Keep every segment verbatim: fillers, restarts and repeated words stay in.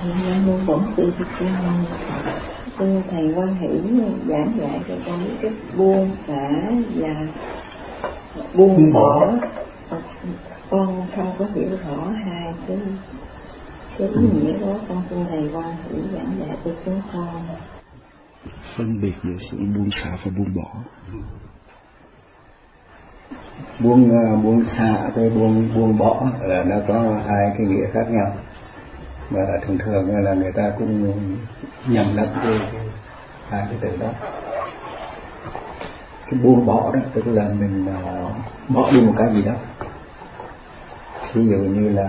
Nam mô Bổn Sư Thích Ca Mâu Ni Phật. Thưa thầy Quan Hỷ giảng dạy cho con biết cách buông xả và buông bỏ. Con không có hiểu rõ hai cái cái ý nghĩa đó, con xin thầy Quan Hỷ giảng dạy cho chúng con. Phân biệt giữa sự buông xả và buông bỏ. Buông buông xả với buông buông bỏ là nó có hai cái nghĩa khác nhau, mà thường thường là người ta cũng nhầm lẫn cái, cái hai cái từ đó. Cái buông bỏ đó tức là mình uh, bỏ đi một cái gì đó, ví dụ như là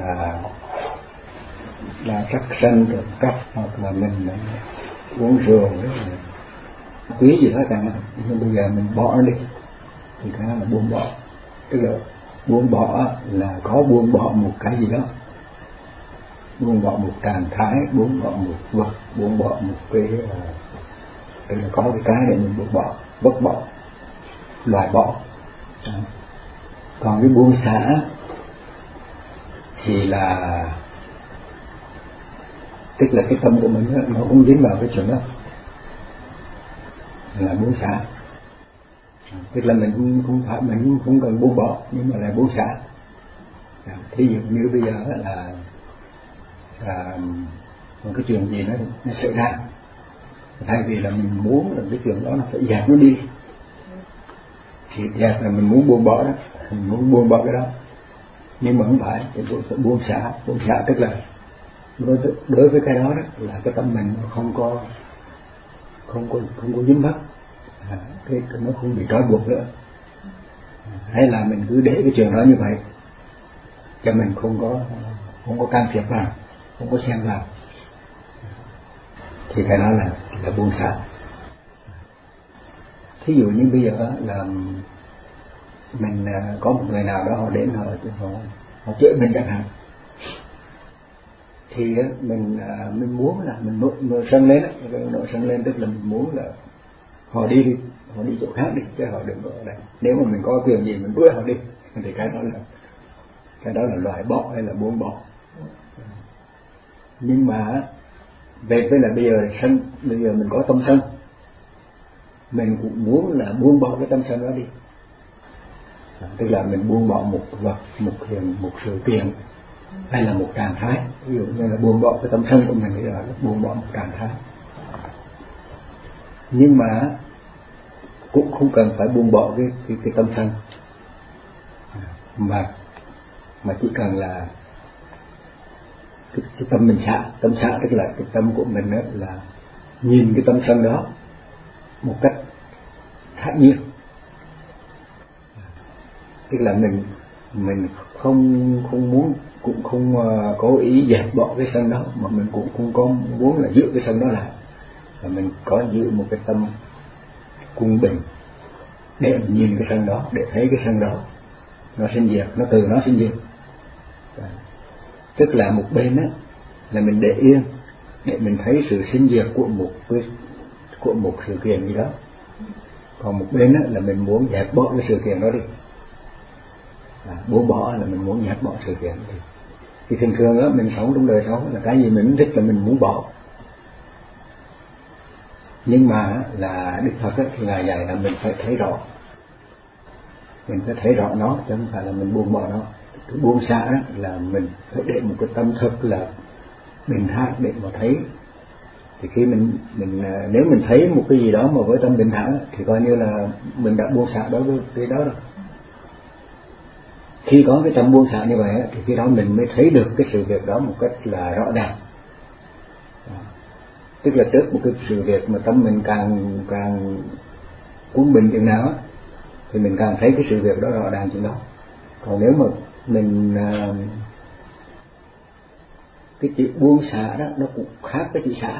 là sắc sân trộm cắp, hoặc là mình uh, uống rượu quý gì đó chẳng hạn, nhưng bây giờ mình bỏ nó đi thì cái đó là buông bỏ. Tức là buông bỏ là có buông bỏ một cái gì đó, buông bỏ một trạng thái, buông bỏ một vật, buông bỏ một cái uh, tức là có cái cái để mình buông bỏ, vứt bỏ, loại bỏ. Còn cái buông xả thì là tức là cái tâm của mình đó, nó không dính vào cái chuyện đó, là buông xả. Tức là mình không, không phải mình không, không cần buông bỏ, nhưng mà là buông xả. Thí dụ như bây giờ là, là một cái chuyện gì nó, nó xảy ra, thay vì là mình muốn là cái chuyện đó nó phải dẹp nó đi, thì dẹp là mình muốn buông bỏ đó, mình muốn buông bỏ cái đó, nhưng mà không phải, thì buông xả. Buông xả tức là đối, đối với cái đó, đó là cái tâm mình nó không có không có không có dính mắc, à, cái nó không bị trói buộc nữa, hay là mình cứ để cái chuyện đó như vậy, cho mình không có không có can thiệp vào, không có xen vào, thì cái đó là là buông xả. Thí dụ như bây giờ là mình có một người nào đó họ đến họ họ, họ chửi mình chẳng hạn, thì mình mình muốn là mình nổi, nổi sân lên, nổi sân lên tức là mình muốn là họ đi đi, họ đi chỗ khác đi, chứ họ đừng có ở đây. Nếu mà mình có quyền gì mình đuổi họ đi, thì cái đó là cái đó là loại bỏ hay là buông bỏ. Nhưng mà về với là bây giờ sân, bây giờ mình có tâm sân, mình cũng muốn là buông bỏ cái tâm sân đó đi, à, tức là mình buông bỏ một vật, một hiện, một sự kiện, hay là một trạng thái. Ví dụ như là buông bỏ cái tâm sân của mình, thì là buông bỏ một trạng thái. Nhưng mà cũng không cần phải buông bỏ cái cái, cái tâm sân, mà mà chỉ cần là cái, cái tâm mình xả. Tâm xả tức là cái tâm của mình đó là nhìn cái tâm sân đó một cách thản nhiên, tức là mình mình không không muốn, cũng không uh, cố ý dẹp bỏ cái sân đó, mà mình cũng không có muốn là giữ cái sân đó lại, và mình có giữ một cái tâm quân bình để mình nhìn cái sân đó, để thấy cái sân đó nó sinh diệt, nó từ nó sinh diệt. Tức là một bên á là mình để yên để mình thấy sự sinh diệt của một cái của một sự kiện gì đó, còn một bên á là mình muốn dẹp bỏ cái sự kiện đó đi, à, buông bỏ là mình muốn dẹp bỏ sự kiện đi. Thì thường thường á mình sống trong đời sống là cái gì mình thích là mình muốn bỏ, nhưng mà là Đức Phật á là dạy là mình phải thấy rõ, mình phải thấy rõ nó, chứ không phải là mình buông bỏ nó. Cái buông xả là mình phải để một cái tâm thật là bình thản để mà thấy. Thì khi mình mình nếu mình thấy một cái gì đó mà với tâm bình thản thì coi như là mình đã buông xả đối với cái đó rồi. Khi có cái tâm buông xả như vậy thì khi đó mình mới thấy được cái sự việc đó một cách là rõ ràng. Tức là trước một cái sự việc mà tâm mình càng càng quân bình chừng nào thì mình càng thấy cái sự việc đó rõ ràng chừng đó. Còn nếu mà mình cái chữ buông xả đó nó cũng khác cái chữ xả.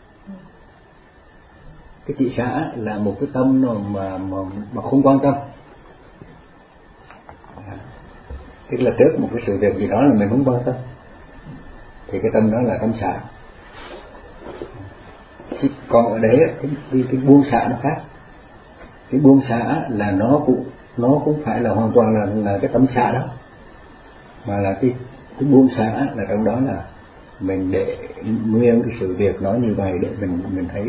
Cái chữ xả là một cái tâm mà mà mà không quan tâm, à, tức là trước một cái sự việc gì đó là mình không quan tâm, thì cái tâm đó là tâm xả. Còn ở đấy cái, cái, cái buông xả nó khác. Cái buông xả là nó cũng nó cũng phải là hoàn toàn là là cái tâm xả đó, mà là cái cái buông xả là trong đó là mình để nguyên cái sự việc nó như vậy để mình mình thấy,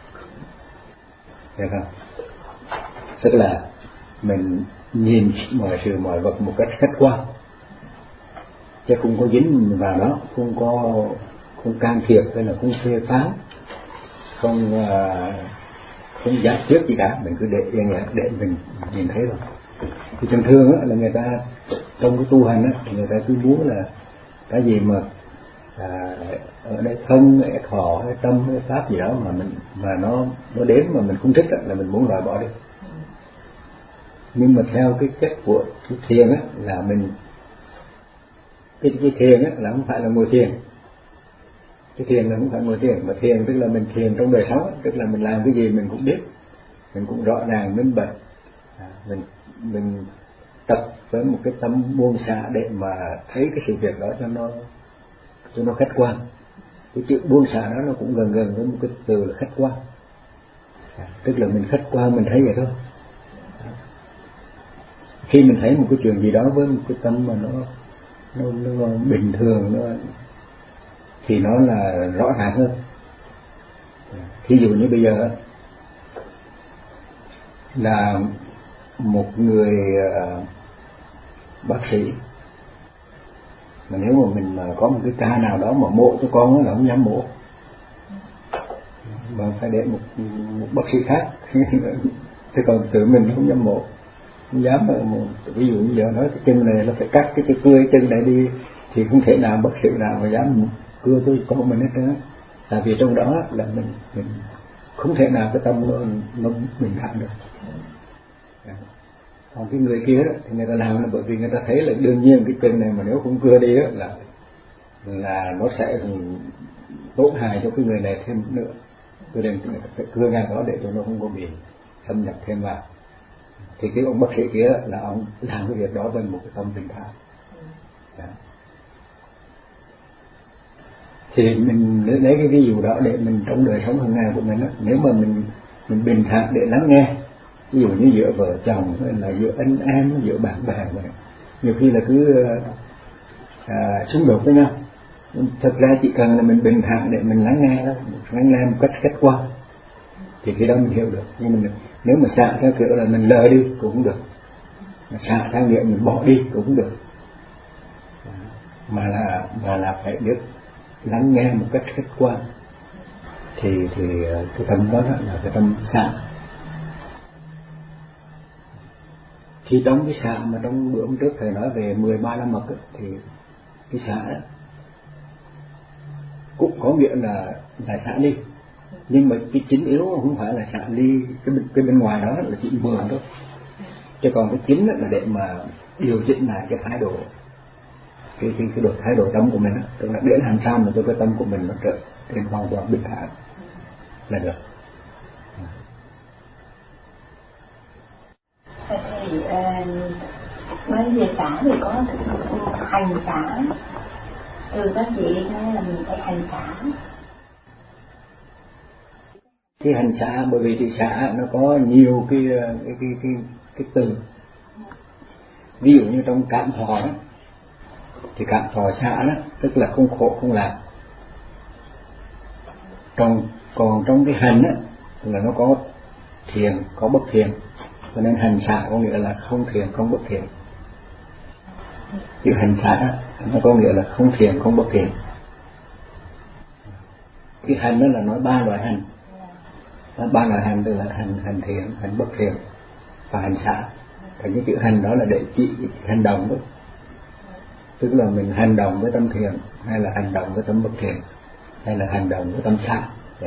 thấy không? Tức là mình nhìn mọi sự mọi vật một cách khách quan, chứ không có dính vào đó, không có không can thiệp hay là không phê phán, không uh, không giải quyết gì cả, mình cứ để yên nhẹ để mình nhìn thấy rồi. Thì thường thường á, là người ta trong cái tu hành á, thì người ta cứ muốn là cái gì mà à, ở đây thân hay thọ hay tâm hay pháp gì đó mà mình mà nó nó đến mà mình không thích á, là mình muốn loại bỏ đi. Nhưng mà theo cái cách của cái thiền á, là mình cái, cái thiền á, là không phải là ngồi thiền. Cái thiền là không phải ngồi thiền, mà thiền tức là mình thiền trong đời sống, tức là mình làm cái gì mình cũng biết, mình cũng rõ ràng minh bạch, à, mình mình tập với một cái tâm buông xả để mà thấy cái sự việc đó cho nó cho nó khách quan. Cái chữ buông xả đó nó cũng gần gần với một cái từ là khách quan, à, tức là mình khách quan mình thấy vậy thôi. À, khi mình thấy một cái chuyện gì đó với một cái tâm mà nó nó, nó bình thường, nó thì nó là rõ ràng hơn. Thí dụ như bây giờ là một người uh, bác sĩ, mà nếu mà mình mà có một cái ca nào đó mà mổ cho con đó là không dám mổ, mà phải để một, một bác sĩ khác chứ còn tự mình không dám mổ, không dám mổ. Ví dụ như giờ nói cái chân này nó phải cắt cái, cái cưa chân này đi thì không thể nào bác sĩ nào mà dám cưa tôi con mình hết trơn, tại vì trong đó là mình mình không thể nào cái tâm nó, nó bình thản được. Còn cái người kia đó, thì người ta làm là bởi vì người ta thấy là đương nhiên cái chân này mà nếu không cưa đi đó, là là nó sẽ tổn hại cho cái người này thêm nữa, cho nên người ta phải cưa ngay đó để cho nó không có bị xâm nhập thêm vào. Thì cái ông bác sĩ kia đó, là ông làm cái việc đó với một cái tâm bình thản. Đó. Thì mình lấy cái ví dụ đó để mình trong đời sống hàng ngày của mình đó, nếu mà mình mình bình thản để lắng nghe, ví dụ như giữa vợ chồng hay là giữa anh em, giữa bạn bè vậy, nhiều khi là cứ à, xung đột với nhau. Thật ra chỉ cần là mình bình thản để mình lắng nghe đó, lắng nghe một cách khách quan, thì khi đó mình hiểu được. Nhưng mình nếu mà xả theo kiểu là mình lờ đi cũng không được, mà xả theo kiểu mình bỏ đi cũng không được, mà là mà là phải biết lắng nghe một cách khách quan, thì thì cái tâm đó là cái tâm xả. Khi trong cái xả mà trong bữa hôm trước thầy nói về mười ba la mật ấy, thì cái xả đó cũng có nghĩa là là xả đi, nhưng mà cái chính yếu không phải là xả đi cái bên, cái bên ngoài đó là chỉ mượn thôi, chứ còn cái chính là để mà điều chỉnh lại cái thái độ, cái cái cái độ thái độ tâm của mình đó, tức là để làm sao mà cho cái tâm của mình nó trở nên hoàn toàn bình thản là được. Thì nói về xả thì có hành xả, từ các vị nói là mình phải hành xả. Cái hành xả bởi vì cái xả nó có nhiều cái cái cái cái, cái từ. Ví dụ như trong cảm thọ đó, thì cảm thọ xả đó tức là không khổ không lạc. Còn còn trong cái hành á là nó có thiền có bất thiền, cho nên hành xả có nghĩa là không thiền không bất thiền. Chữ hành xả nó có nghĩa là không thiền không bất thiền. Cái hành đó là nói ba loại hành, ba loại hành tức là hành hành thiền, hành bất thiền và hành xả. Thì cái chữ hành đó là để chỉ hành động đó, tức là mình hành động với tâm thiền hay là hành động với tâm bất thiền hay là hành động với tâm xả.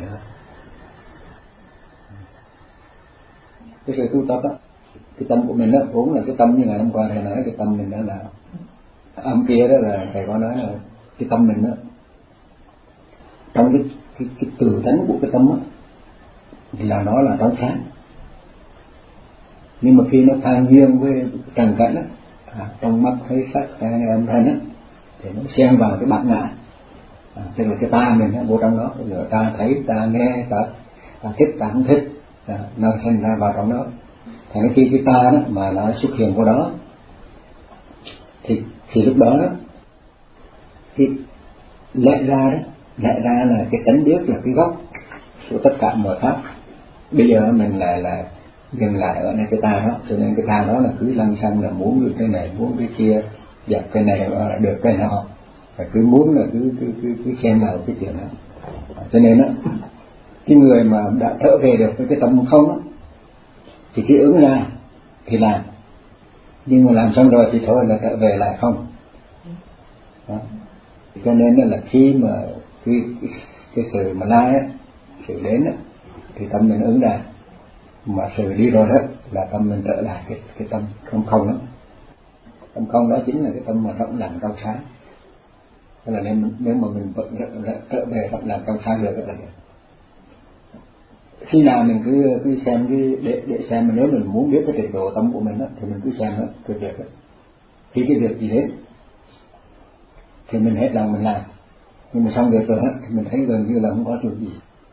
Cái sự tu tập đó, cái tâm của mình đó vốn là cái tâm như ngày hôm qua thầy nói, cái tâm mình đó là âm kia đó, là thầy có nói là cái tâm mình đó trong cái cái, cái từ tánh của cái tâm đó thì là nó là trong sáng, nhưng mà khi nó phan duyên với trần cảnh đó, à, trong mắt thấy sắc hay âm thanh á, thì nó xen vào cái bản ngã, à, tức là cái ta mình á vô trong đó, rồi ta thấy ta nghe ta, ta thích ta không thích, à, nó sinh ra vào trong đó. Thì khi cái ta đó mà nó xuất hiện vào đó thì thì lúc đó đó cái lẽ ra đó, lẽ ra là cái tánh biết là cái gốc của tất cả mọi pháp. Bây giờ mình lại là dừng lại ở đây cái ta đó, cho nên cái ta đó là cứ lăng xăng là muốn được cái này, muốn cái kia, dẹp cái này là được cái nọ, và cứ muốn là cứ cứ cứ, cứ xem vào cái chuyện đó. Cho nên đó, cái người mà đã trở về được với cái tâm không đó, thì cái ứng ra thì làm, nhưng mà làm xong rồi thì thôi là trở về lại không. Đó. Cho nên là khi mà cái, cái, cái sự mà lai á, sự đến á, thì tâm mình ứng ra, mà sự đi rồi hết là tâm mình trở lại cái cái tâm không không đó. Tâm không đó chính là cái tâm mà rộng lặng trong sáng. Thế là nếu, nếu mà mình vẫn trở về rộng lặng trong sáng được là khi nào mình cứ cứ xem cái để để xem, mà nếu mình muốn biết cái trình độ tâm của mình đó, thì mình cứ xem đó cái việc đó. Khi cái việc gì đến thì mình hết lòng mình làm, nhưng mà xong việc rồi đó, thì mình thấy gần như là không có chuyện gì.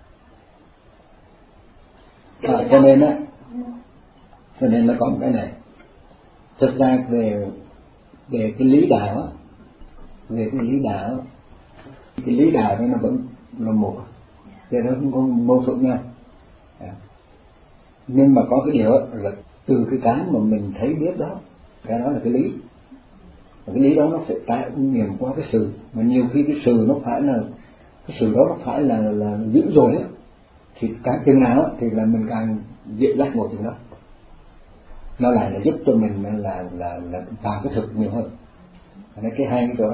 À, cho nên á, cho nên nó có một cái này. Thực ra về về cái lý đạo á, về cái lý đạo, cái lý đạo đó nó vẫn là một, cho nó không có mâu thuẫn nhau. À. Nhưng mà có cái điều á, là từ cái cái mà mình thấy biết đó, cái đó là cái lý. Và cái lý đó nó phải trải nghiệm qua cái sự, mà nhiều khi cái sự nó phải là cái sự đó nó phải là là dữ dội á, thì càng chừng nào á, thì là mình càng dễ lắc một chừng đó, nó lại là giúp cho mình là là là vào cái thực nhiều hơn. Nên cái hai cái chỗ đó.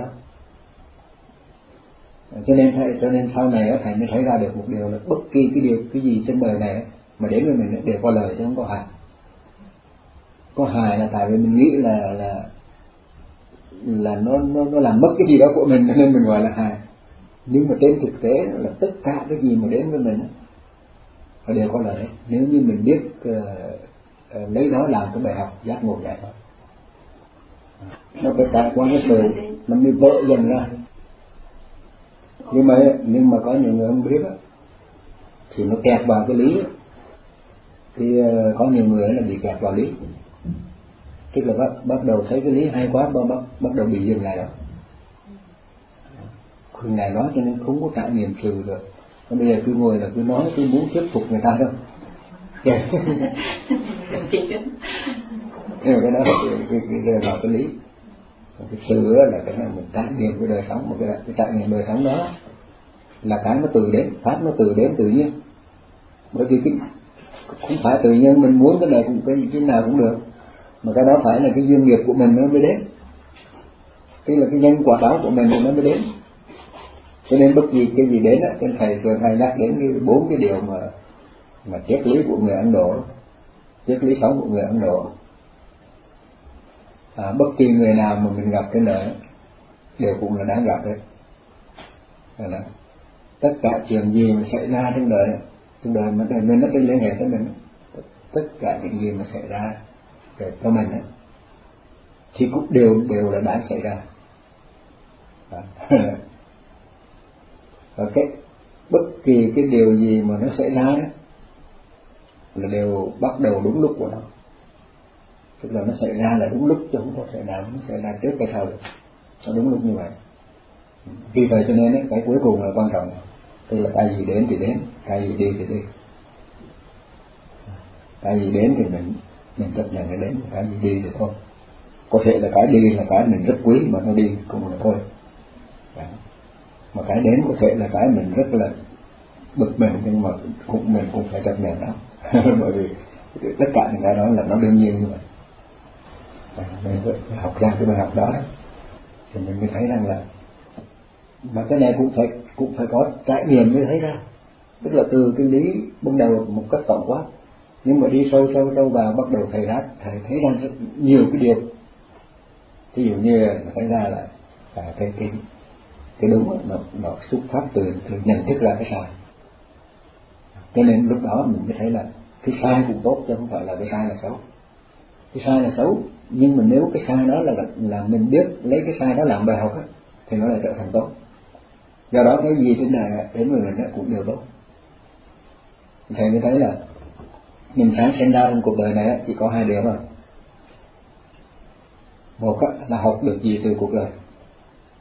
Cho nên thầy, cho nên sau này á, thầy mới thấy ra được một điều là bất kỳ cái điều cái gì trên đời này mà đến với mình đều có lời chứ không có hại. Có hại là tại vì mình nghĩ là là là nó nó nó làm mất cái gì đó của mình nên mình gọi là hại. Nhưng mà trên thực tế là tất cả cái gì mà đến với mình nó đều có lợi nếu như mình biết uh, uh, lấy đó làm cái bài học giác ngộ giải thoát. Nó phải trải qua cái sự nó mới vỡ dần ra. Nhưng mà nhưng mà có nhiều người không biết á, thì nó kẹt vào cái lý, thì uh, có nhiều người là bị kẹt vào lý, tức là bắt, bắt đầu thấy cái lý hay quá, bắt bắt đầu bị dừng lại đó. Khi Ngài nói cho nên không có trải nghiệm sự được. Bây giờ cứ ngồi là cứ nói, cứ muốn thuyết phục người ta đâu. Yeah. Nhưng mà cái đó là cái, cái, cái rơi vào cái lý. Cái sự là cái này mình trải nghiệm cái đời sống, một cái, cái trải nghiệm đời sống đó là cái nó từ đến, pháp nó từ đến tự nhiên. Bởi vì cái không phải tự nhiên mình muốn cái này cũng cái, cái nào cũng được, mà cái đó phải là cái duyên nghiệp của mình nó mới đến, cái là cái nhân quả báo của mình nó mới đến. Cho nên bất kỳ cái gì đến á, trên thầy thường hay nhắc đến cái bốn cái điều mà mà triết lý của người Ấn Độ, triết lý sống của người Ấn Độ. À, bất kỳ người nào mà mình gặp trên đời đều cũng là đáng gặp đấy. Là tất cả chuyện gì mà xảy ra trên đời, trên đời mà đời mình nó cái liên hệ tới mình, tất cả những gì mà xảy ra về cho mình ấy, thì cũng đều đều là đã xảy ra. À. Và cái bất kỳ cái điều gì mà nó xảy ra đó là đều bắt đầu đúng lúc của nó, tức là nó xảy ra là đúng lúc chứ không có xảy ra nó xảy ra trước cái sau được, nó đúng lúc như vậy. Vì vậy cho nên ấy, cái cuối cùng là quan trọng, tức là cái gì đến thì đến, cái gì đi thì đi. Cái gì đến thì mình mình chấp nhận nó đến, cái gì đi thì thôi. Có thể là cái đi là cái mình rất quý mà nó đi cũng là thôi. Đó. Mà cái đến có thể là cái mình rất là bực mình, nhưng mà cũng mình cũng phải chấp nhận đó. Bởi vì tất cả những cái đó là nó đương nhiên như vậy. Mình phải học ra cái bài học đó thì mình mới thấy rằng là mà cái này cũng phải cũng phải có trải nghiệm mới thấy ra, tức là từ cái lý ban đầu một cách tổng quát, nhưng mà đi sâu sâu sâu vào bắt đầu thầy ra thầy thấy ra rất nhiều cái điều. Ví dụ như là thấy ra là à, cái cái cái đúng nó nó xuất phát từ, từ nhận thức ra cái sai. Cho nên lúc đó mình mới thấy là cái sai cũng tốt chứ không phải là cái sai là xấu. Cái sai là xấu, nhưng mà nếu cái sai đó là là mình biết lấy cái sai đó làm bài học á, thì nó lại trở thành tốt. Do đó cái gì trên này đến với mình cũng đều tốt. Thầy mới thấy là mình sáng sinh ra trong cuộc đời này chỉ có hai điều thôi. Một là học được gì từ cuộc đời,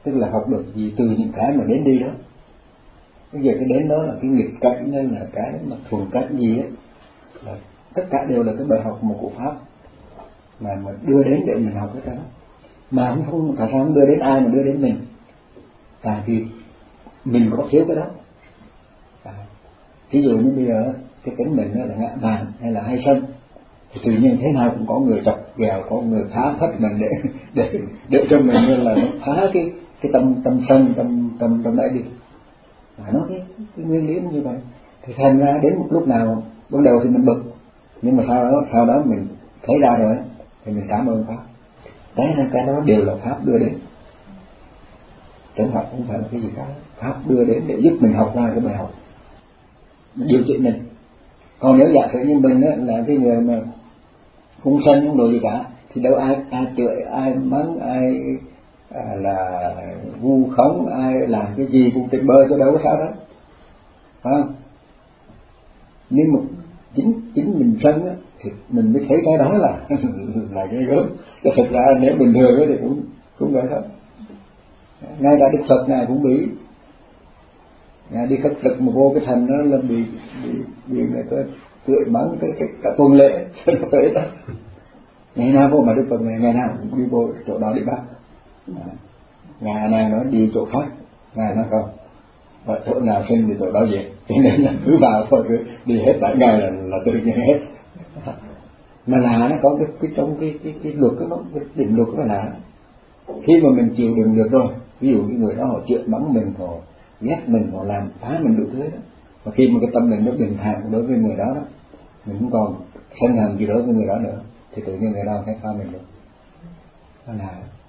tức là học được gì từ những cái mà đến đi đó. Bây giờ cái đến đó là cái nghịch cảnh hay là cái mà thuần cảnh gì ấy, là tất cả đều là cái bài học một của pháp mà mà đưa đến để mình học cái đó. Mà không không tại sao không đưa đến ai mà đưa đến mình? Tại vì mình có thiếu cái đó. À, ví dụ như bây giờ cái tính mình là ngã mạn hay là hay sân, thì tự nhiên thế nào cũng có người chọc ghẹo, có người phá phất mình để để để cho mình là nó phá cái cái tâm tâm sân tâm tâm tâm ấy đi. À, nó cái, cái nguyên lý như vậy. Thì thành ra đến một lúc nào ban đầu thì mình bực, nhưng mà sau đó sau đó mình thấy ra rồi thì mình cảm ơn pháp. Đấy là cái đó đều là pháp đưa đến. Chẳng phải không phải là cái gì khác, pháp đưa đến để giúp mình học ra cái bài học, điều trị mình. Còn nếu giả sử như mình á, là cái người mà không sân không đồ gì cả, thì đâu ai ai chửi, ai mắng, ai à, là vu khống, ai làm cái gì cũng tuyệt bơ cho đâu có sao đó, phải không? Nhưng mà chính chính mình sân á, thì mình mới thấy cái đó là là cái gớm. Chứ thật ra nếu bình thường thì cũng cũng vậy thôi. Ngay cả Đức Phật này cũng bị, ngài đi khất thực mà vô cái thành đó là bị bị bị người ta cười mắng cái cái cả tuần lễ cho nó tới đó. Ngày nào vô mà Đức Phật này ngày nào cũng đi vô chỗ đó đi bắt. Ngài này nói đi chỗ khác, ngài nói không, và chỗ nào sinh thì chỗ đó về, cho nên là cứ vào thôi, cứ đi hết tại ngài là là tự nhiên hết. Mà là nó có cái cái trong cái cái cái luật đó, cái định luật đó là khi mà mình chịu đựng được rồi, ví dụ cái người đó họ chửi mắng mình, họ ghét mình, họ làm phá mình đủ thứ đó, và khi mà cái tâm mình nó bình thản đối với người đó, đó mình không còn sân hận gì đối với người đó nữa, thì tự nhiên người đó sẽ phá mình được. Đó là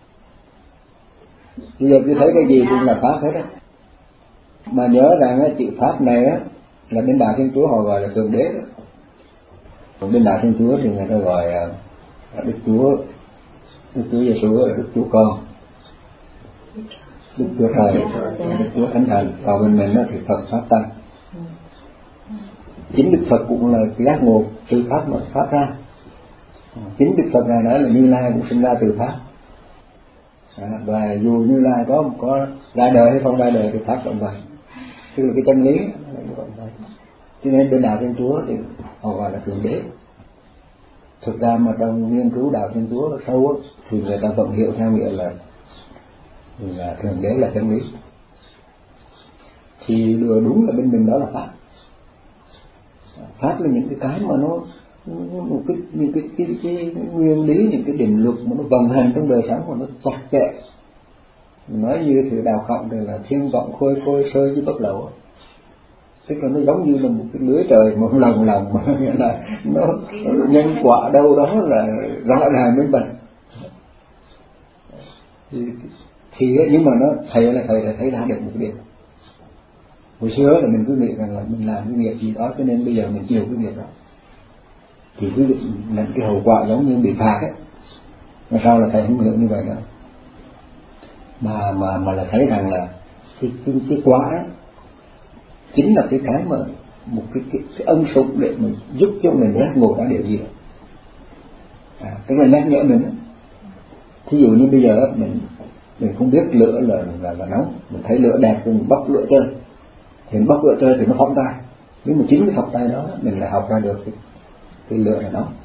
bây giờ cứ thấy cái gì cũng là pháp hết á. Mà nhớ rằng á, chữ pháp này á là bên Đạo Thiên Chúa họ gọi là Thượng Đế đó. Còn bên Đạo Thiên Chúa thì người ta gọi là Đức Chúa, Đức Chúa Giêsu là Đức Chúa Con, Đức Chúa Trời, Đức Chúa Thánh Thần. Còn bên mình đó thì Phật Pháp Tăng. Chính Đức Phật cũng là giác ngộ từ pháp mà pháp ra. Chính Đức Phật này nói là Như Lai cũng sinh ra từ pháp. À, và dù Như Lai có có ra đời hay không ra đời thì pháp cũng vậy, tức là cái chân lý là như vậy. Cho nên bên Đạo Thiên Chúa thì họ gọi là Thượng Đế. Thực ra mà trong nghiên cứu Đạo Thiên Chúa sâu á, thì người ta vẫn hiểu theo nghĩa là là Thượng Đế là chân lý. Thì điều đúng là bên mình đó là pháp. Pháp là những cái cái mà nó một cái những cái cái, cái, cái, cái nguyên lý, những cái định luật mà nó vận hành trong đời sống mà nó chặt chẽ. Mình nói như sự đào khổng thì là thiên vọng khôi khôi sơ với bất lậu, tức là nó giống như là một cái lưới trời một lòng lòng mà nghĩa là nó, nó nhân quả đâu đó là rõ ràng minh bạch. Thì, thì nhưng mà nó thầy là thầy là thấy ra được một cái điều. Hồi xưa là mình cứ nghĩ rằng là mình làm cái nghiệp gì đó cho nên bây giờ mình chịu cái nghiệp đó, thì cứ nhận cái hậu quả giống như bị phạt ấy. Mà sao là thầy không hiểu như vậy nữa, mà mà mà là thấy rằng là cái cái, cái quả ấy, chính là cái cái mà một cái cái, cái ân sủng để mình giúp cho mình giác ngộ ra điều gì đó. À, tức là nhắc nhở mình. Thí dụ như bây giờ mình mình không biết lửa là là, là nóng, mình thấy lửa đẹp thì mình bóc lửa chơi, thì mình bóc lửa chơi thì nó phóng tay, nhưng mà chính cái phóng tay đó mình lại học ra được cái, cái lửa là nóng.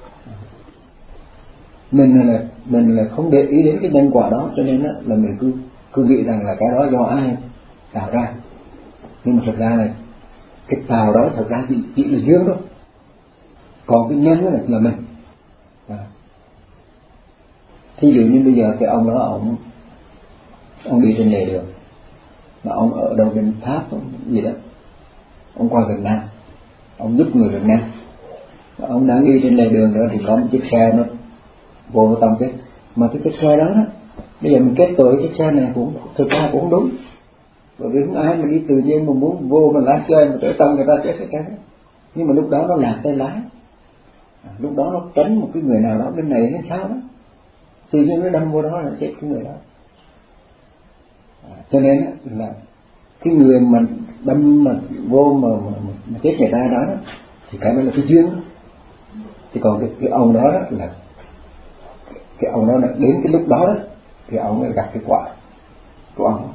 Mình là mình là không để ý đến cái nhân quả đó, cho nên là mình cứ cứ nghĩ rằng là cái đó do ai tạo ra, nhưng mà thật ra là cái tạo đó thật ra chỉ, chỉ là duyên thôi, còn cái nhân đó là, là mình. À. Thí dụ như bây giờ cái ông đó ông ông đi trên lề đường, mà ông ở đâu bên Pháp gì đó, ông qua Việt Nam, ông giúp người Việt Nam, mà ông đang đi trên lề đường đó thì có một chiếc xe nó vô tông chết, mà cái chiếc xe đó, đó bây giờ mình kết tội chiếc xe này cũng thực ra cũng không đúng, bởi vì không ai mà đi tự nhiên mà muốn vô mà lái xe mà tới tông người ta chết sẽ cái, nhưng mà lúc đó nó lạc tay lái, à, lúc đó nó tránh một cái người nào đó bên này hay sao đó, tự nhiên nó đâm vô đó là chết cái người đó. À, cho nên là cái người mà đâm mà vô mà, mà, mà, mà chết người ta đó, thì cái đó là cái duyên đó. Thì còn cái, cái ông đó, đó là cái ông đó là đến cái lúc đó, đó thì ông mới gặp cái quả. của ông.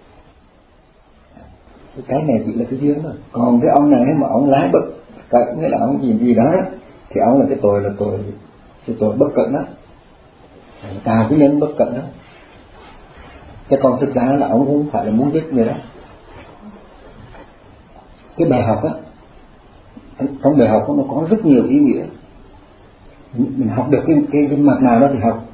Cái này chỉ là cái duyên thôi. Còn cái ông này mà ông lái bất cẩn, nghĩa là ông gì gì đó, thì ông là cái tội là tội cái tội bất cẩn đó, tạo cái nhân bất cẩn đó. Chứ còn thực ra là ông không phải là muốn giết người đó. Cái bài học á, trong bài học nó có rất nhiều ý nghĩa. Mình học được cái, cái, cái mặt nào đó thì học,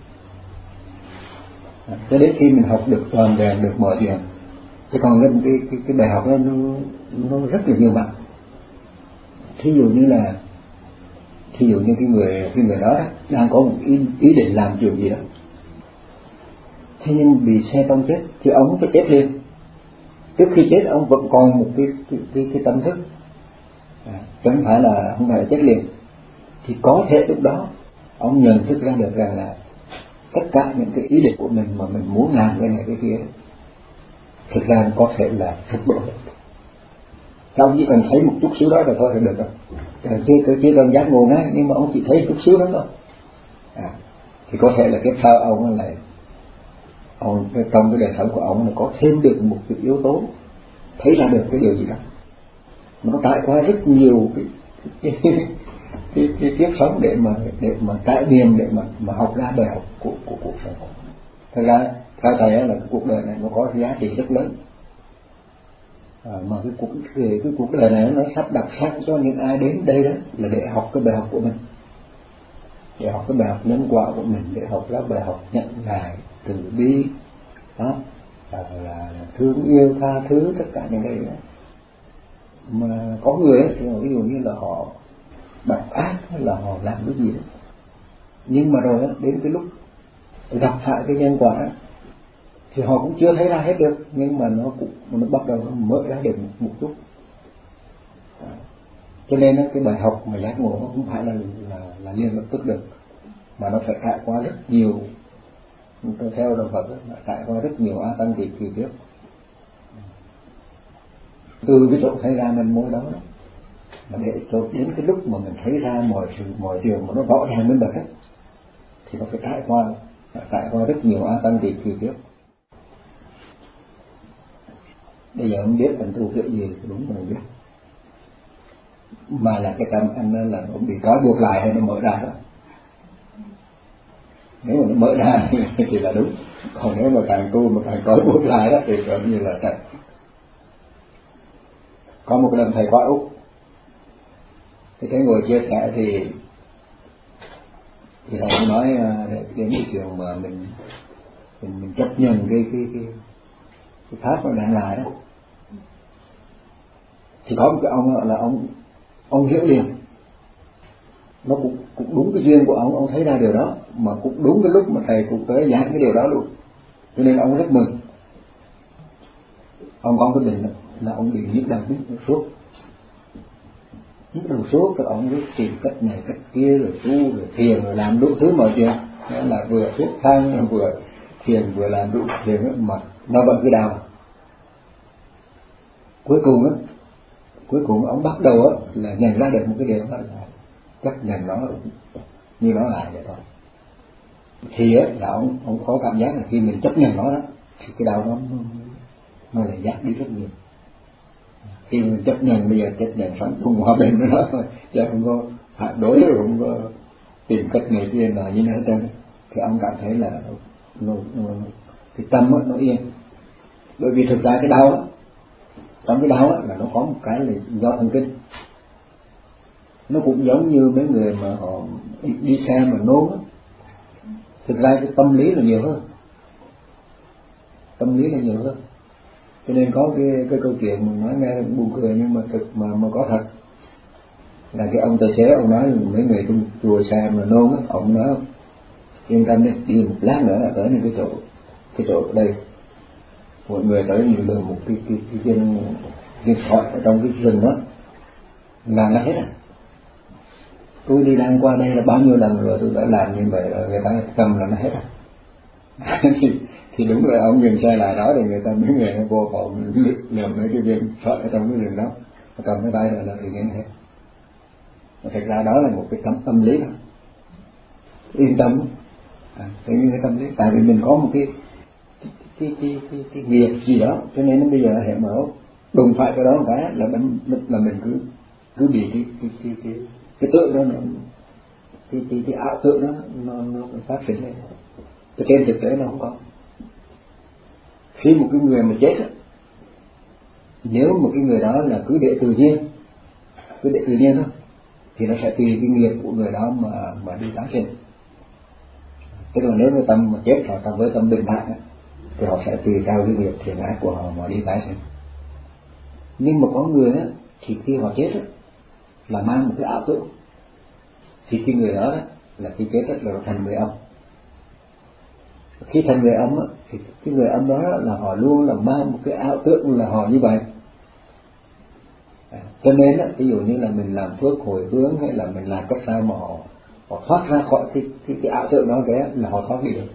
cho đến khi mình học được toàn vẹn được mọi chuyện. Chứ còn cái, cái, cái, cái bài học đó nó, nó rất là nhiều mặt. Thí dụ như là thí dụ như cái người cái người đó đang có một ý, ý định làm chuyện gì đó, thế nhưng bị xe tông chết thì ông phải chết liền. Trước khi chết ông vẫn còn một cái cái cái, cái tâm thức, à, chẳng phải là không phải là chết liền. Thì có thể lúc đó ông nhận thức ra được rằng là tất cả những cái ý định của mình mà mình muốn làm cái này cái kia thực ra có thể là thực độ. Ông chỉ cần thấy một chút xíu đó rồi thôi là được rồi. Chưa chưa cần giác ngộ ngay, nhưng mà ông chỉ thấy chút xíu đó thôi. À, thì có thể là cái thơ ông lại ông trong cái đời sống của ông là có thêm được một cái yếu tố thấy ra được cái điều gì đó. Nó trải qua rất nhiều cái cái, cái, cái, cái kiếp sống để mà để mà trải nghiệm, để mà mà học ra bài học của của cuộc sống. Thật ra theo thầy là cái cuộc đời này nó có giá trị rất lớn. À, mà cái cuộc cái, cái cuộc đời này nó sắp đặt sẵn cho những ai đến đây đó là để học cái bài học của mình, để học cái bài học nhân quả của mình, để học các bài học nhận lại, từ bi, đó, là, là thương yêu, tha thứ, tất cả những cái đó. Mà có người ấy, thì ví dụ như là họ độc ác hay là họ làm cái gì đó, nhưng mà rồi đến cái lúc gặp phải cái nhân quả thì họ cũng chưa thấy ra hết được, nhưng mà nó cũng nó bắt đầu nó mở ra được một, một chút. À, cho nên cái bài học mà giác ngộ nó không phải là là, là liền lập tức được, mà nó phải trải qua rất nhiều. Tôi theo đạo Phật nó trải qua rất nhiều a tăng kỳ kỳ tiếp, từ cái chỗ thấy ra mình mối đó, đó mà để cho đến cái lúc mà mình thấy ra mọi sự mọi điều mà nó rõ ràng minh bạch ấy, thì nó phải trải qua trải qua rất nhiều a tăng kỳ kỳ tiếp. Bây giờ không biết mình tu kiểu gì thì đúng rồi biết, mà là cái tâm anh là nó bị trói buộc lại hay nó mở ra đó. Nếu mà nó mở ra thì là đúng, còn nếu mà càng tu mà càng trói buộc lại đó thì gần như là trật. Có một lần thầy qua Úc thì cái ngồi chia sẻ thì thì thầy nói đến cái chuyện mà mình mình, mình chấp nhận cái cái cái cái pháp mà đang lại đó, thì có một cái ông là ông ông hiểu liền, nó cũng cũng đúng cái duyên của ông, ông thấy ra điều đó, mà cũng đúng cái lúc mà thầy cũng tới giảng cái điều đó luôn, cho nên ông rất mừng. Ông có cái định là ông bị nhức đầu nhức suốt, nhức đầu suốt, rồi ông biết tìm cách này cách kia, rồi tu rồi thiền rồi làm đủ thứ mọi chuyện, đó là vừa thuốc thang vừa thiền vừa làm đủ thiền, mà nó vẫn cứ đau. Cuối cùng á, cuối cùng ông bắt đầu á là nhận ra được một cái điều đó là chấp nhận nó như nó là vậy thôi. Thì á là ông ông có cảm giác là khi mình chấp nhận nó đó thì cái đau nó nó lại giảm đi rất nhiều. Khi mình chấp nhận, bây giờ chấp nhận sống cùng hòa bình với nó thôi, chứ không có phản đối, rồi không có tìm cách này kia là như thế trơn, thì ông cảm thấy là nó, nó, cái tâm á, nó yên. Bởi vì thực ra cái đau á, trong cái đau á là nó có một cái là do thần kinh. Nó cũng giống như mấy người mà họ đi, đi xe mà nôn á, thực ra cái tâm lý là nhiều hơn, tâm lý là nhiều hơn. Cho nên có cái cái câu chuyện mình nói nghe buồn cười nhưng mà thực mà mà có thật, là cái ông tài xế ông nói mấy người trong chùa xe mà nôn á, ông nói yên tâm đi, đi một lát nữa là tới cái chỗ cái chỗ đây, mọi người tới nhiều đường một cái cái cái viên viên thoại ở trong cái rừng đó làm nó hết à. Tôi đi đang qua đây là bao nhiêu lần rồi, tôi đã làm như vậy rồi, người ta cầm là nó hết à. thì, thì đúng rồi, ông dừng xe lại đó thì người ta mấy người vô phòng làm mấy cái viên thoại ở trong cái rừng đó, cầm cái tay là thì nghe hết. Thật ra đó là một cái tâm tâm lý đó, yên tâm, à, cái, cái tâm lý, tại vì mình có một cái cái cái cái, cái nghiệp gì đó, cho nên nó bây giờ hệ mở đùng phải cái đó một cái là mình là mình cứ cứ bị cái cái cái cái cái tượng đó nó cái cái cái ảo tượng đó nó nó phát sinh lên, cho trên thực tế nó không có. Khi một cái người mà chết á, nếu một cái người đó là cứ để tự nhiên, cứ để tự nhiên thôi, thì nó sẽ tùy cái nghiệp của người đó mà mà đi tái sinh. Tức là nếu với tâm mà chết họ với tâm bình thản thì họ sẽ tùy theo cái nghiệp thiện ác của họ mà đi tái sinh. Nhưng mà có người á, thì khi họ chết á, là mang một cái ảo tưởng, thì cái người đó, đó là khi chết á, là thành người âm. Khi thành người âm á, thì cái người âm đó là họ luôn là mang một cái ảo tưởng là họ như vậy. À, cho nên á, ví dụ như là mình làm phước hồi hướng hay là mình làm cách sao mà họ, họ thoát ra khỏi cái, cái, cái ảo tưởng đó cái là họ thoát đi được.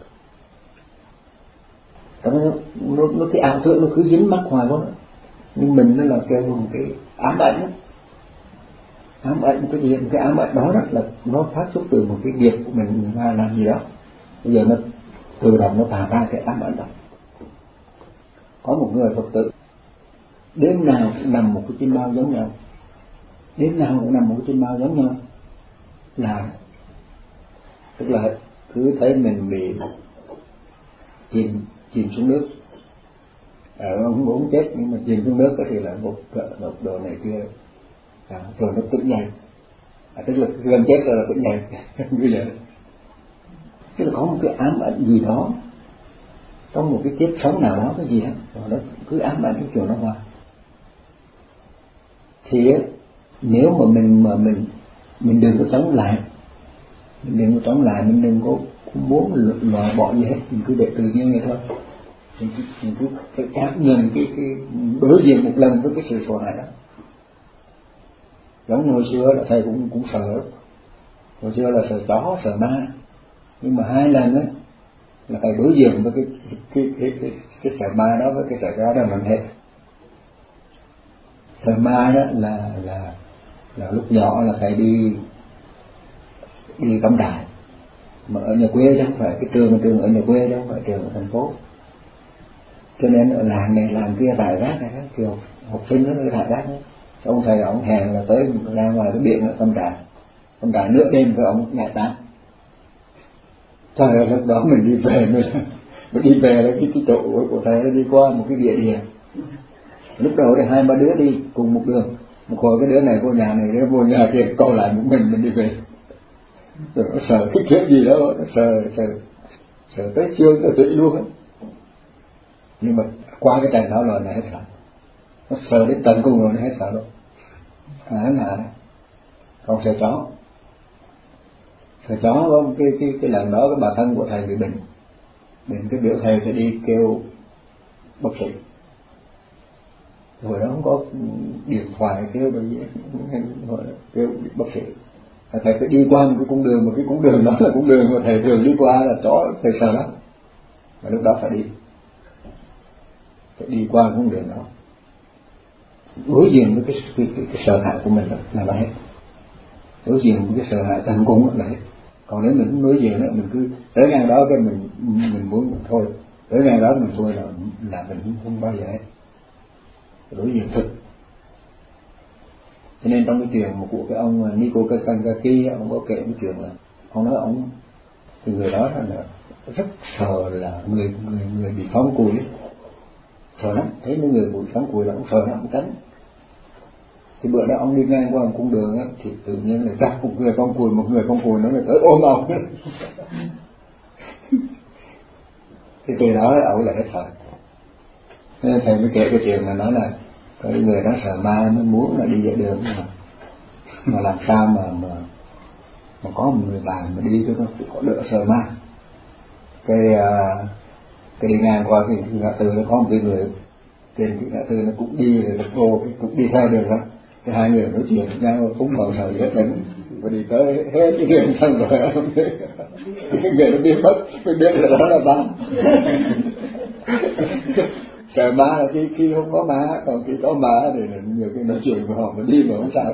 Nó, nó, nó cái ảo tưởng nó cứ dính mắc hoài quá, nhưng mình nó là kêu một cái ám ảnh đó. Ám ảnh cái gì, cái ám ảnh đó, đó là nó phát xuất từ một cái nghiệp của mình mà làm gì đó, bây giờ nó tự động nó tạo ra cái ám ảnh đó. Có một người Phật tử đêm nào cũng nằm một cái chim bao giống nhau, đêm nào cũng nằm một cái chim bao giống nhau, là tức là cứ thấy mình bị chìm chìm xuống nước, à, ông muốn chết nhưng mà chìm xuống nước thì là một một đồ này kia, à, rồi nó tỉnh dậy, à, tức là gần chết rồi là tỉnh dậy như vậy. Tức là có một cái ám ảnh gì đó trong một cái kiếp sống nào đó, cái gì đó, rồi nó cứ ám ảnh cái kiểu nó hoài. Thì nếu mà mình mà mình mình đừng có chống lại, mình đừng có chống lại, mình đừng có muốn loại bỏ gì hết, mình cứ để tự nhiên vậy thôi. Mình cứ, mình cứ phải cảm nhận cái, cái đối diện một lần với cái sự sợ hãi đó. Giống như hồi xưa là thầy cũng cũng sợ, hồi xưa là sợ chó, sợ ma, nhưng mà hai lần á là thầy đối diện với cái cái cái cái, cái sợ ma đó với cái sợ chó đó mình hết. Sợ ma đó là là là lúc nhỏ là thầy đi đi cắm trại, mà ở nhà quê chứ không phải cái trường, trường ở nhà quê chứ không phải trường ở thành phố, cho nên ở làng này làng kia rải rác này, thì học, học sinh nó rải rác đó. Ông thầy ông hẹn là tới ra ngoài cái biển ở cắm trại, cắm trại nửa đêm với ông nhảy tám. Trời ơi, lúc đó mình đi về mình, mình đi về là cái, cái chỗ của thầy nó đi qua một cái địa điểm. Lúc đầu thì hai ba đứa đi cùng một đường, một hồi cái đứa này vô nhà này, đứa vô nhà kia, còn lại một mình mình đi về. Rồi nó sợ cái kiểu gì đó, nó sợ sợ sợ tới xương tới tủy luôn á. Nhưng mà qua cái trận đó rồi là hết sợ, nó sợ đến tận cùng rồi nó hết sợ luôn. À là còn sợ chó, sợ chó có cái cái cái lần đó cái bà thân của thầy bị bệnh, bệnh cái biểu thầy phải đi kêu bác sĩ. Hồi đó không có điện thoại kêu đâu gì, kêu bác sĩ. Thầy phải đi qua một cái cung đường, một cái cung đường đó là cung đường mà thầy thường đi qua là chó thầy sợ lắm, mà lúc đó phải đi, phải đi qua cung đường đó, đối diện với cái cái, cái, cái sợ hãi của mình là là hết, đối diện với cái sợ hãi tận cùng là hết. Còn nếu mình không đối diện nữa, mình cứ tới ngang đó cái mình mình muốn thôi, tới ngang đó mình thôi là là mình không, không bao giờ hết. Đối diện thực. Cho nên trong cái chuyện một của cái ông Nico Kasangaki, ông có kể cái chuyện là ông nói ông thì người đó là rất sợ là người người người bị phóng cùi, sợ lắm, thấy mấy người bị phóng cùi là ông sợ lắm, ông tránh. Thì bữa đó ông đi ngang qua một cung đường á, thì tự nhiên là gặp một người phóng cùi, một người phóng cùi nó lại tới ôm ông. Thì từ đó ông lại hết sợ. Nên thầy mới kể cái chuyện mà nói là cái người đó sợ ma, nó muốn là đi dạy đường mà mà làm sao mà mà mà có một người bạn mà đi cho nó có đỡ sợ ma. Cái uh, cái đi ngang qua cái ngã tư nó có một cái người trên cái ngã tư nó cũng đi rồi cô cũng đi theo đường đó, cái hai người nói chuyện nhau cũng còn sợ dễ đánh và đi tới hết cái đường xong rồi cái người nó biết mất, mới biết là đó là ma. Sợ ma là khi khi không có ma, còn khi có ma thì nhiều khi nói chuyện với họ mà đi mà không sao.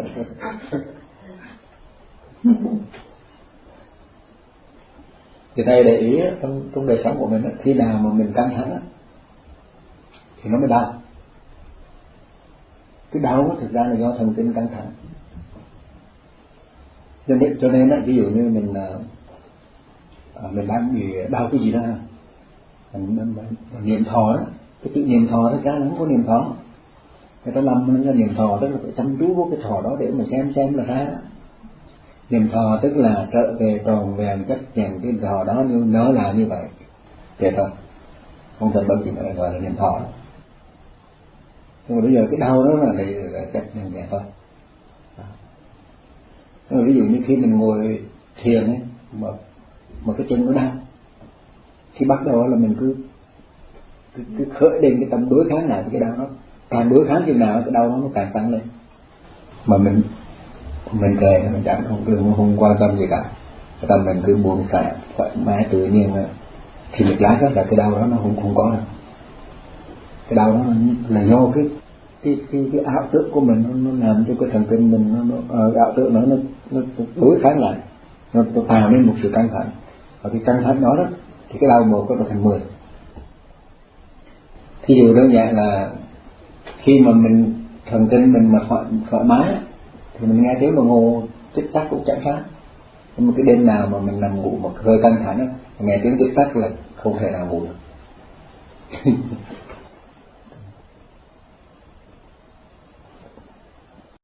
Thì thầy để ý trong, trong đời sống của mình, khi nào mà mình căng thẳng thì nó mới đau. Cái đau thực ra là do thần kinh căng thẳng. Cho nên, cho nên ví dụ như mình à, mình đang bị đau cái gì đó, mình, mình, mình, mình niệm thọ đó, cái chữ niệm thọ thật ra nó không có niệm thọ. Người ta làm nó niệm thọ tức là phải chăm chú vô cái thọ đó để mà xem xem là sao. Niệm thọ tức là trở về tròn vẹn chắc chắn cái thọ đó, như nó là như vậy vậy thôi, không cần bao giờ gọi là niệm thọ. Nhưng mà bây giờ cái đau đó là để chắc chắn vậy thôi. Nhưng mà ví dụ như khi mình ngồi thiền ấy, mà mà cái chân nó đau, thì bắt đầu là mình cứ cứ, cứ khởi lên cái tâm đối kháng lại với cái đau đó, càng đối kháng chừng nào cái đau nó nó càng tăng lên, mà mình mình kề mình chẳng không không, không quan tâm gì cả, cái tâm mình cứ buông xả thoải mái tự nhiên rồi, thì một lát là cái đau đó nó không không có đâu. Cái đau đó là do cái cái cái cái ảo tưởng của mình, nó, nó làm cho cái thần kinh mình nó, nó ảo tưởng nó, nó nó đối kháng lại, nó, nó tạo nên một sự căng thẳng, và cái căng thẳng đó đó thì cái đau một có thành mười. Thí dụ đơn giản là khi mà mình thần kinh mình mà thoải, thoải mái thì mình nghe tiếng đồng hồ tích tắc cũng chẳng khác. Nhưng mà cái đêm nào mà mình nằm ngủ mà hơi căng thẳng á, nghe tiếng tích tắc là không thể nào ngủ được.